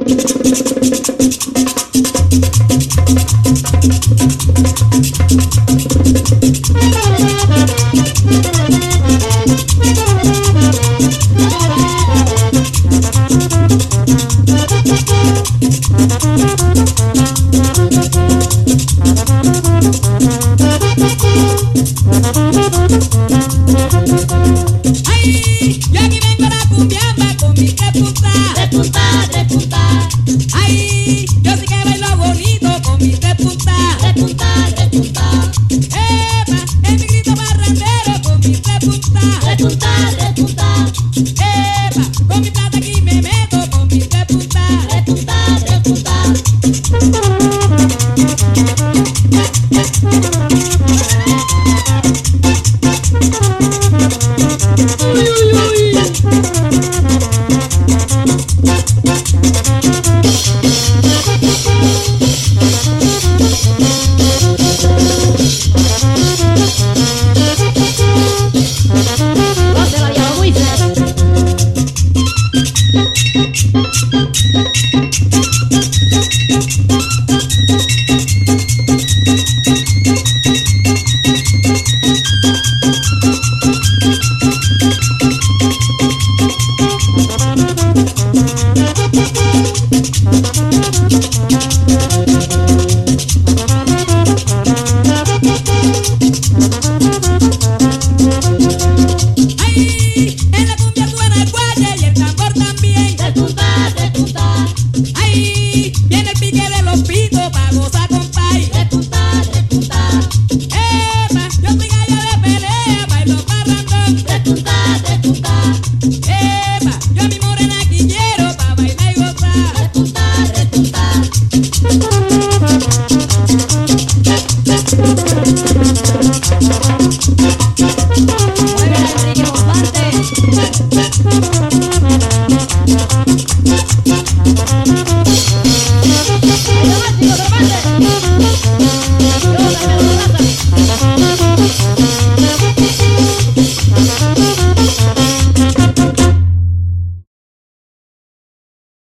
Ay, yo aquí vengo a la cumbiamba con mi tres puntas. Tres puntas. Ay, yo sí que bailo bonito con mi tres puntas. Tres puntas. Epa, es mi grito barrandero con mi tres puntas. Tres puntas. Epa, con mi plata aquí me meto con mi tres puntas. Tres puntas. No se la llamo muy feo. Ay, en la cumbia suena el guaye y el tambor también. Tres puntas. Ay, viene el pique de los pitos pa' gozar con pay. Tres puntas. Epa, yo soy gallo de pelea, bailo parrandón. Tres puntas. Epa, yo a mi morena aquí quiero pa' bailar y gozar. Tres puntas. Mueve la Enrique Bombarte.